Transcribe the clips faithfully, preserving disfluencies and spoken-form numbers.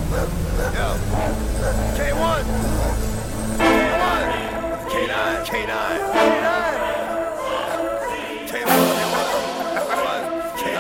K one. K one. K nine. K nine. K nine. K one. K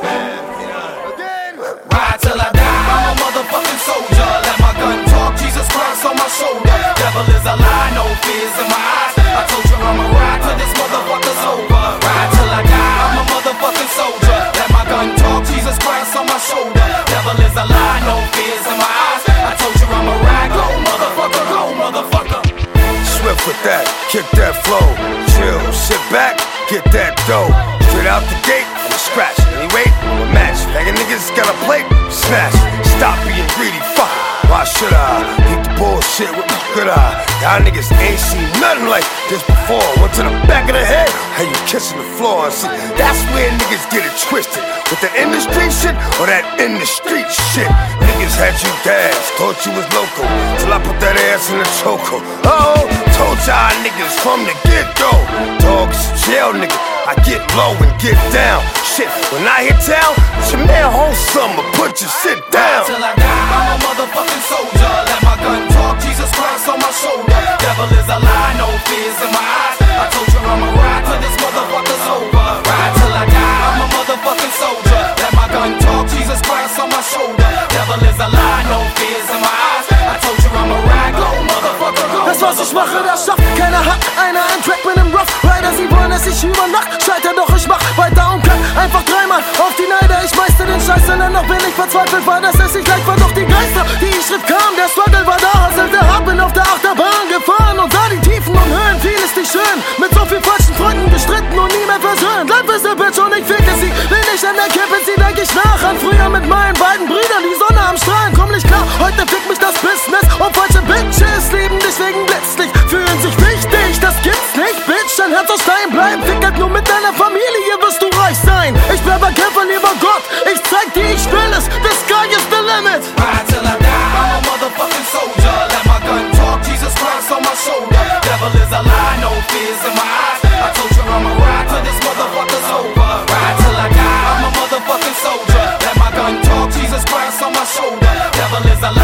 nine. Again. Ride till I die, I'm a motherfucking soldier. Let my gun talk, Jesus Christ on my shoulder. Devil is a lie, no fears in my eyes. I told you I'ma ride till this motherfucker's over. Ride till I die, I'm a motherfucking soldier. Let my gun talk, Jesus Christ on my shoulder. Devil is a lie, no fears in my eyes. I told you I'ma ride, go motherfucker, go motherfucker. Swift with that, kick that flow. Chill, sit back, get that dough. Straight out the gate, I'm a scratch. Any wait, a match. Begging niggas got a plate, smash. Stop being greedy, fuck. Why should I beat the bullshit with my good eye? Y'all niggas ain't seen nothing like this before. Went to the back of the head, how you kissing the floor. See, that's where niggas get it twisted. With the industry shit or that in the street shit. Niggas had you gas, thought you was local, till I put that ass in the choco. Uh oh, told y'all niggas from the get-go. Dogs, jail nigga, I get low and get down. Shit, when I hit town, it's your man whole summer, put your shit down. Till I die, I'm a motherfucking soldier. Let my gun talk, Jesus Christ on my shoulder. Devil is a lie, no fears in my eyes. I told you I'ma ride till this motherfucker's over. Ride till I die, I'm a motherfucking soldier. Let my gun talk, Jesus Christ on my shoulder. Devil is a lie, no fears in my eyes. I told you I'ma ride, go motherfucker, go. Das was ich mache, das schafft keiner, hat einer ein Track mit nem Rough Rider. Sie wollen, dass ich über Nacht scheiter, doch ich mach weiter und kann einfach dreimal auf die Neider. Ich meister den Scheiß, denn noch bin ich verzweifelt, weil das es nicht leicht war. Doch die Geister, die ich schritt, kam, der Struggle war da, hasselte hart, bin auf der Achterbahn gefahren und sah die Tiefen und Höhen, vieles nicht schön. Mit so viel falschen Freunden gestritten und nie mehr versöhnt. Life ist ne Bitch und ich ficke sie, will nicht an der Kippe, sie denk ich nach an früher mit meinen beiden Brüdern, die Sonne am Strahlen, komm nicht klar, heute fickt mich das Business und falsche Bitches lieben dich wegen Blitzlicht, fühlen sich wichtig, das gibt's nicht, Bitch, dein Herz aus Stein bleibt, fick halt nur mit deiner Familie, wirst du reich sein. Ich bleib ein Kämpfer, lieber Gott, ich zeig dir, ich will es, the sky is the limit. Ride till I die, I'm a motherfucking soldier. Let my gun talk, Jesus Christ on my shoulder. Devil is a lie, no fears in my eyes. I told you I'ma ride till this motherfucker's over. Ride till I die, I'm a motherfucking soldier. Let my gun talk, Jesus Christ on my shoulder. Devil is a lie.